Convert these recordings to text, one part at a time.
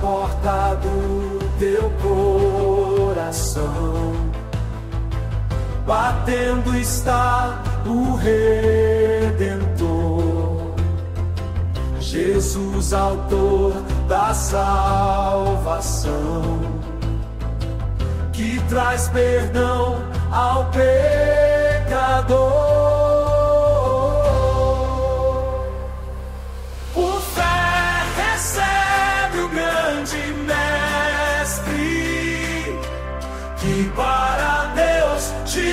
porta do teu coração. Batendo está o Redentor, Jesus, autor da salvação, que traz perdão ao pecador. Por fé recebe o grande Mestre, que para Deus te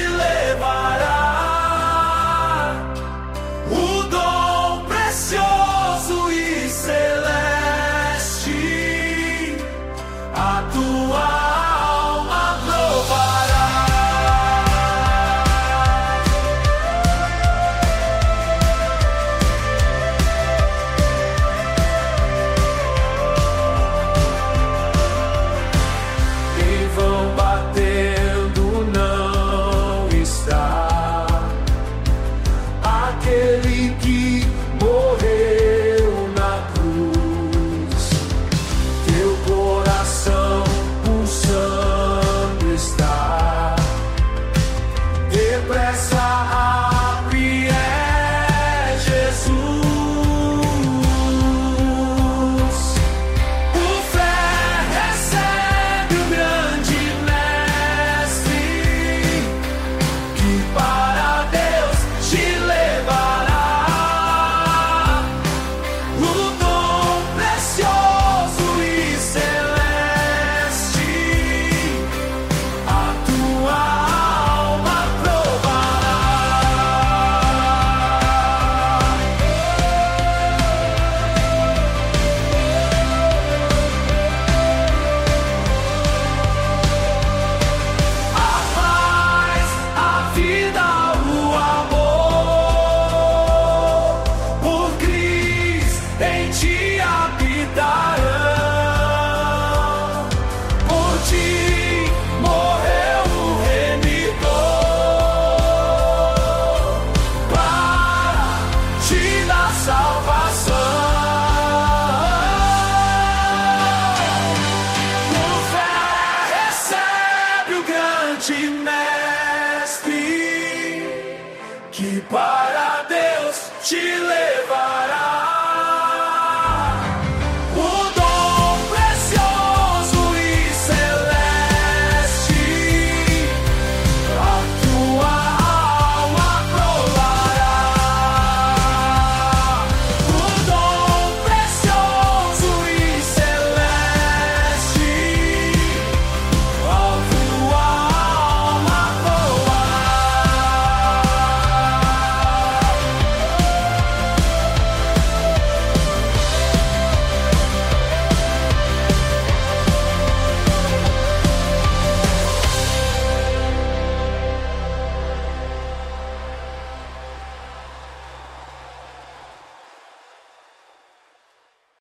levará o dom precioso e celeste, a tua Mestre, que para Deus te leva.